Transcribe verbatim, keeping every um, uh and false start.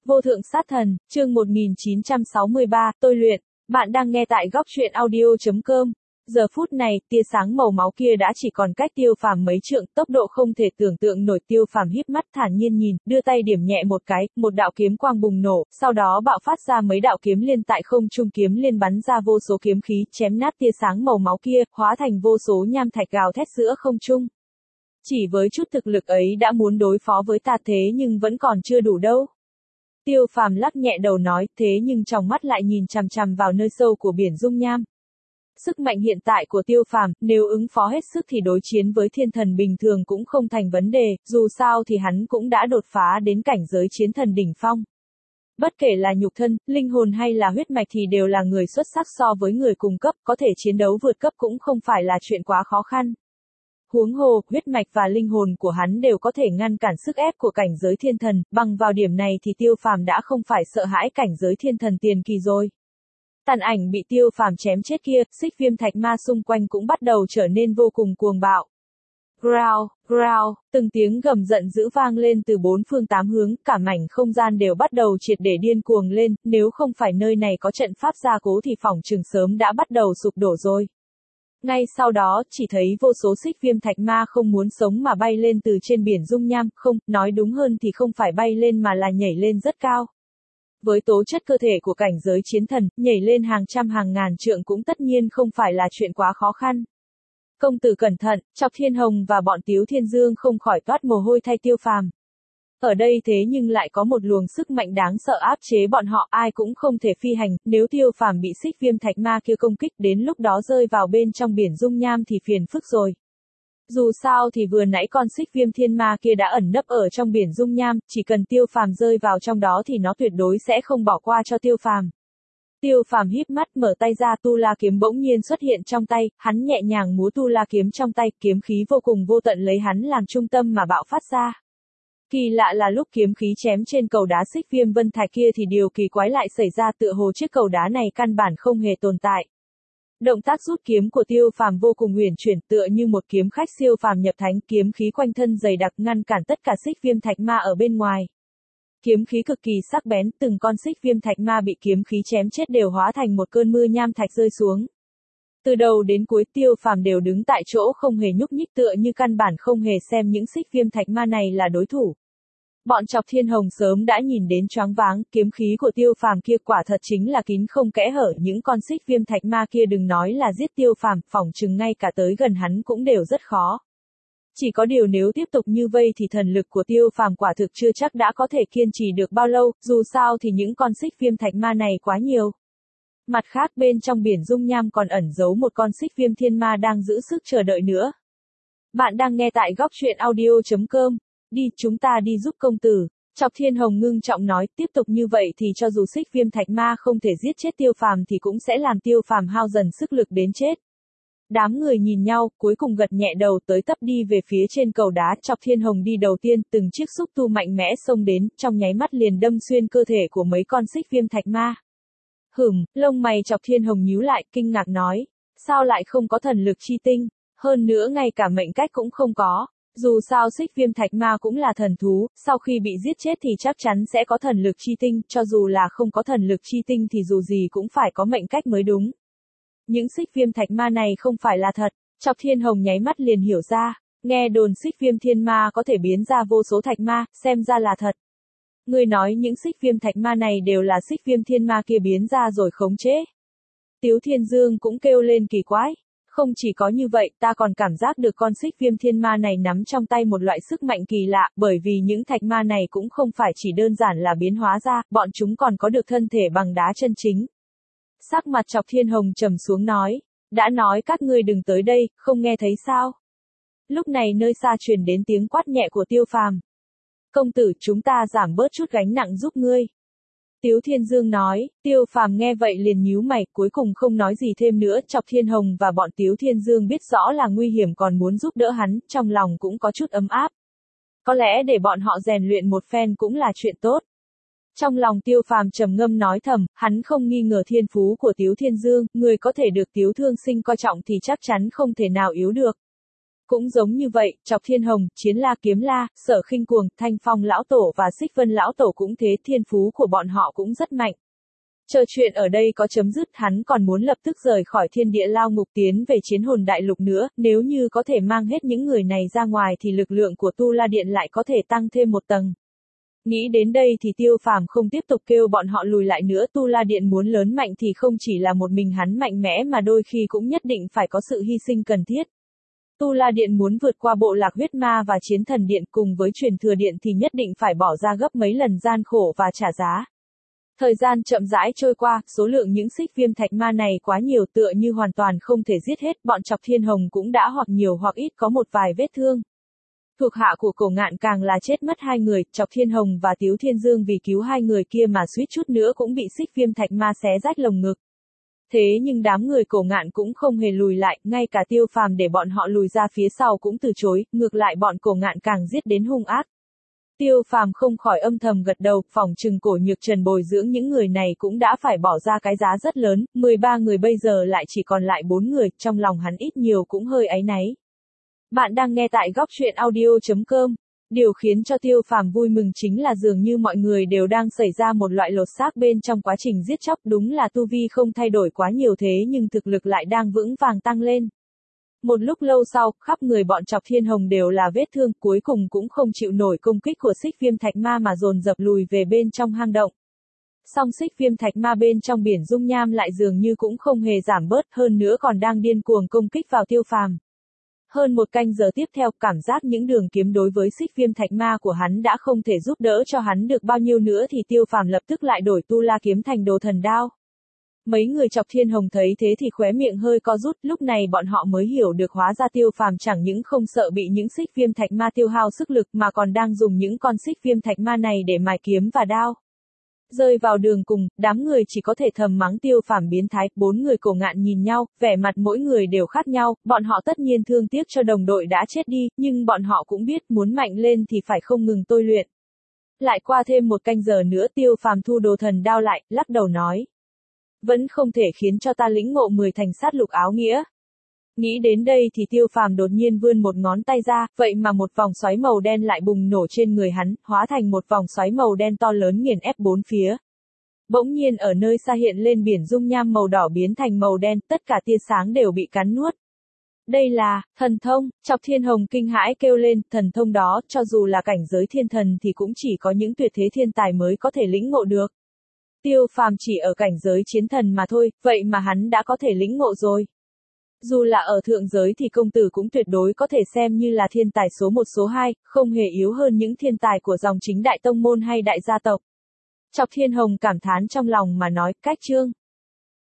Vô thượng sát thần, chương một nghìn chín trăm sáu mươi ba, tôi luyện. Bạn đang nghe tại góc truyện audio chấm com. Giờ phút này, tia sáng màu máu kia đã chỉ còn cách Tiêu Phàm mấy trượng, tốc độ không thể tưởng tượng nổi. Tiêu Phàm híp mắt thản nhiên nhìn, đưa tay điểm nhẹ một cái, một đạo kiếm quang bùng nổ, sau đó bạo phát ra mấy đạo kiếm liên tại không trung, kiếm liên bắn ra vô số kiếm khí, chém nát tia sáng màu máu kia, hóa thành vô số nham thạch gào thét giữa không trung. Chỉ với chút thực lực ấy đã muốn đối phó với ta thế nhưng vẫn còn chưa đủ đâu. Tiêu Phàm lắc nhẹ đầu nói, thế nhưng trong mắt lại nhìn chằm chằm vào nơi sâu của biển dung nham. Sức mạnh hiện tại của Tiêu Phàm, nếu ứng phó hết sức thì đối chiến với thiên thần bình thường cũng không thành vấn đề, dù sao thì hắn cũng đã đột phá đến cảnh giới chiến thần đỉnh phong. Bất kể là nhục thân, linh hồn hay là huyết mạch thì đều là người xuất sắc so với người cùng cấp, có thể chiến đấu vượt cấp cũng không phải là chuyện quá khó khăn. Huống hồ, huyết mạch và linh hồn của hắn đều có thể ngăn cản sức ép của cảnh giới thiên thần, bằng vào điểm này thì Tiêu Phàm đã không phải sợ hãi cảnh giới thiên thần tiền kỳ rồi. Tàn ảnh bị Tiêu Phàm chém chết kia, xích viêm thạch ma xung quanh cũng bắt đầu trở nên vô cùng cuồng bạo. Growl, growl, từng tiếng gầm giận dữ vang lên từ bốn phương tám hướng, cả mảnh không gian đều bắt đầu triệt để điên cuồng lên, nếu không phải nơi này có trận pháp gia cố thì phỏng chừng sớm đã bắt đầu sụp đổ rồi. Ngay sau đó, chỉ thấy vô số xích viêm thạch ma không muốn sống mà bay lên từ trên biển dung nham, không, nói đúng hơn thì không phải bay lên mà là nhảy lên rất cao. Với tố chất cơ thể của cảnh giới chiến thần, nhảy lên hàng trăm hàng ngàn trượng cũng tất nhiên không phải là chuyện quá khó khăn. Công tử cẩn thận, Chọc Thiên Hồng và bọn Tiếu Thiên Dương không khỏi toát mồ hôi thay Tiêu Phàm. Ở đây thế nhưng lại có một luồng sức mạnh đáng sợ áp chế bọn họ, ai cũng không thể phi hành, nếu Tiêu Phàm bị xích viêm thạch ma kia công kích đến lúc đó rơi vào bên trong biển dung nham thì phiền phức rồi. Dù sao thì vừa nãy con xích viêm thiên ma kia đã ẩn nấp ở trong biển dung nham, chỉ cần Tiêu Phàm rơi vào trong đó thì nó tuyệt đối sẽ không bỏ qua cho Tiêu Phàm. Tiêu Phàm híp mắt mở tay ra, tu la kiếm bỗng nhiên xuất hiện trong tay, hắn nhẹ nhàng múa tu la kiếm trong tay, kiếm khí vô cùng vô tận lấy hắn làm trung tâm mà bạo phát ra. Kỳ lạ là lúc kiếm khí chém trên cầu đá xích viêm vân thạch kia thì điều kỳ quái lại xảy ra, tựa hồ chiếc cầu đá này căn bản không hề tồn tại. Động tác rút kiếm của Tiêu Phàm vô cùng huyền chuyển, tựa như một kiếm khách siêu phàm nhập thánh, kiếm khí quanh thân dày đặc ngăn cản tất cả xích viêm thạch ma ở bên ngoài. Kiếm khí cực kỳ sắc bén, từng con xích viêm thạch ma bị kiếm khí chém chết đều hóa thành một cơn mưa nham thạch rơi xuống. Từ đầu đến cuối Tiêu Phàm đều đứng tại chỗ không hề nhúc nhích, tựa như căn bản không hề xem những xích viêm thạch ma này là đối thủ. Bọn Chọc Thiên Hồng sớm đã nhìn đến choáng váng, kiếm khí của Tiêu Phàm kia quả thật chính là kín không kẽ hở, những con xích viêm thạch ma kia đừng nói là giết Tiêu Phàm, phỏng chừng ngay cả tới gần hắn cũng đều rất khó. Chỉ có điều nếu tiếp tục như vây thì thần lực của Tiêu Phàm quả thực chưa chắc đã có thể kiên trì được bao lâu, dù sao thì những con xích viêm thạch ma này quá nhiều. Mặt khác bên trong biển dung nham còn ẩn giấu một con xích viêm thiên ma đang giữ sức chờ đợi nữa. Bạn đang nghe tại góc truyện audio chấm com. Đi, chúng ta đi giúp công tử. Chọc Thiên Hồng ngưng trọng nói, tiếp tục như vậy thì cho dù xích viêm thạch ma không thể giết chết Tiêu Phàm thì cũng sẽ làm Tiêu Phàm hao dần sức lực đến chết. Đám người nhìn nhau, cuối cùng gật nhẹ đầu tới tấp đi về phía trên cầu đá. Chọc Thiên Hồng đi đầu tiên, từng chiếc xúc tu mạnh mẽ xông đến, trong nháy mắt liền đâm xuyên cơ thể của mấy con xích viêm thạch ma. Hửm, lông mày Chọc Thiên Hồng nhíu lại, kinh ngạc nói, sao lại không có thần lực chi tinh, hơn nữa ngay cả mệnh cách cũng không có. Dù sao xích viêm thạch ma cũng là thần thú, sau khi bị giết chết thì chắc chắn sẽ có thần lực chi tinh, cho dù là không có thần lực chi tinh thì dù gì cũng phải có mệnh cách mới đúng. Những xích viêm thạch ma này không phải là thật, Chọc Thiên Hồng nháy mắt liền hiểu ra, nghe đồn xích viêm thiên ma có thể biến ra vô số thạch ma, xem ra là thật. Người nói những xích viêm thạch ma này đều là xích viêm thiên ma kia biến ra rồi khống chế. Tiếu Thiên Dương cũng kêu lên kỳ quái. Không chỉ có như vậy, ta còn cảm giác được con xích viêm thiên ma này nắm trong tay một loại sức mạnh kỳ lạ, bởi vì những thạch ma này cũng không phải chỉ đơn giản là biến hóa ra, bọn chúng còn có được thân thể bằng đá chân chính. Sắc mặt Chọc Thiên Hồng trầm xuống nói, đã nói các ngươi đừng tới đây, không nghe thấy sao? Lúc này nơi xa truyền đến tiếng quát nhẹ của Tiêu Phàm. Công tử, chúng ta giảm bớt chút gánh nặng giúp ngươi. Tiếu Thiên Dương nói, Tiêu Phàm nghe vậy liền nhíu mày, cuối cùng không nói gì thêm nữa. Chọc Thiên Hồng và bọn Tiếu Thiên Dương biết rõ là nguy hiểm còn muốn giúp đỡ hắn, trong lòng cũng có chút ấm áp. Có lẽ để bọn họ rèn luyện một phen cũng là chuyện tốt. Trong lòng Tiêu Phàm trầm ngâm nói thầm, hắn không nghi ngờ thiên phú của Tiếu Thiên Dương, người có thể được Tiếu Thương Sinh coi trọng thì chắc chắn không thể nào yếu được. Cũng giống như vậy, Chọc Thiên Hồng, Chiến La Kiếm La, Sở Khinh Cuồng, Thanh Phong Lão Tổ và Xích Vân Lão Tổ cũng thế, thiên phú của bọn họ cũng rất mạnh. Chờ chuyện ở đây có chấm dứt, hắn còn muốn lập tức rời khỏi thiên địa lao ngục tiến về chiến hồn đại lục nữa, nếu như có thể mang hết những người này ra ngoài thì lực lượng của Tu La Điện lại có thể tăng thêm một tầng. Nghĩ đến đây thì Tiêu Phàm không tiếp tục kêu bọn họ lùi lại nữa, Tu La Điện muốn lớn mạnh thì không chỉ là một mình hắn mạnh mẽ mà đôi khi cũng nhất định phải có sự hy sinh cần thiết. Tu La Điện muốn vượt qua bộ lạc huyết ma và chiến thần điện cùng với truyền thừa điện thì nhất định phải bỏ ra gấp mấy lần gian khổ và trả giá. Thời gian chậm rãi trôi qua, số lượng những xích viêm thạch ma này quá nhiều tựa như hoàn toàn không thể giết hết, bọn Chọc Thiên Hồng cũng đã hoặc nhiều hoặc ít có một vài vết thương. Thuộc hạ của Cổ Ngạn càng là chết mất hai người, Chọc Thiên Hồng và Tiếu Thiên Dương vì cứu hai người kia mà suýt chút nữa cũng bị xích viêm thạch ma xé rách lồng ngực. Thế nhưng đám người Cổ Ngạn cũng không hề lùi lại, ngay cả Tiêu Phàm để bọn họ lùi ra phía sau cũng từ chối, ngược lại bọn Cổ Ngạn càng giết đến hung ác. Tiêu Phàm không khỏi âm thầm gật đầu, phỏng chừng Cổ Nhược Trần bồi dưỡng những người này cũng đã phải bỏ ra cái giá rất lớn, mười ba người bây giờ lại chỉ còn lại bốn người, trong lòng hắn ít nhiều cũng hơi áy náy. Bạn đang nghe tại góc truyện audio chấm com. Điều khiến cho Tiêu Phàm vui mừng chính là dường như mọi người đều đang xảy ra một loại lột xác bên trong quá trình giết chóc, đúng là tu vi không thay đổi quá nhiều thế nhưng thực lực lại đang vững vàng tăng lên. Một lúc lâu sau, khắp người bọn Chọc Thiên Hồng đều là vết thương, cuối cùng cũng không chịu nổi công kích của xích viêm thạch ma mà dồn dập lùi về bên trong hang động. Song xích viêm thạch ma bên trong biển dung nham lại dường như cũng không hề giảm bớt, hơn nữa còn đang điên cuồng công kích vào Tiêu Phàm. Hơn một canh giờ tiếp theo, cảm giác những đường kiếm đối với xích viêm thạch ma của hắn đã không thể giúp đỡ cho hắn được bao nhiêu nữa thì Tiêu Phàm lập tức lại đổi Tu La kiếm thành Đồ Thần đao. Mấy người Chọc Thiên Hồng thấy thế thì khóe miệng hơi co rút, lúc này bọn họ mới hiểu được hóa ra Tiêu Phàm chẳng những không sợ bị những xích viêm thạch ma tiêu hao sức lực mà còn đang dùng những con xích viêm thạch ma này để mài kiếm và đao. Rơi vào đường cùng, đám người chỉ có thể thầm mắng Tiêu Phàm biến thái, bốn người Cổ Ngạn nhìn nhau, vẻ mặt mỗi người đều khác nhau, bọn họ tất nhiên thương tiếc cho đồng đội đã chết đi, nhưng bọn họ cũng biết muốn mạnh lên thì phải không ngừng tôi luyện. Lại qua thêm một canh giờ nữa Tiêu Phàm thu Đồ Thần đao lại, lắc đầu nói. Vẫn không thể khiến cho ta lĩnh ngộ mười thành sát lục áo nghĩa. Nghĩ đến đây thì Tiêu Phàm đột nhiên vươn một ngón tay ra, vậy mà một vòng xoáy màu đen lại bùng nổ trên người hắn, hóa thành một vòng xoáy màu đen to lớn nghiền ép bốn phía. Bỗng nhiên ở nơi xa hiện lên biển dung nham màu đỏ biến thành màu đen, tất cả tia sáng đều bị cắn nuốt. Đây là thần thông, Chọc Thiên Hồng kinh hãi kêu lên, thần thông đó, cho dù là cảnh giới thiên thần thì cũng chỉ có những tuyệt thế thiên tài mới có thể lĩnh ngộ được. Tiêu Phàm chỉ ở cảnh giới chiến thần mà thôi, vậy mà hắn đã có thể lĩnh ngộ rồi. Dù là ở thượng giới thì công tử cũng tuyệt đối có thể xem như là thiên tài số một số hai, không hề yếu hơn những thiên tài của dòng chính đại tông môn hay đại gia tộc. Chọc Thiên Hồng cảm thán trong lòng mà nói, cách chương.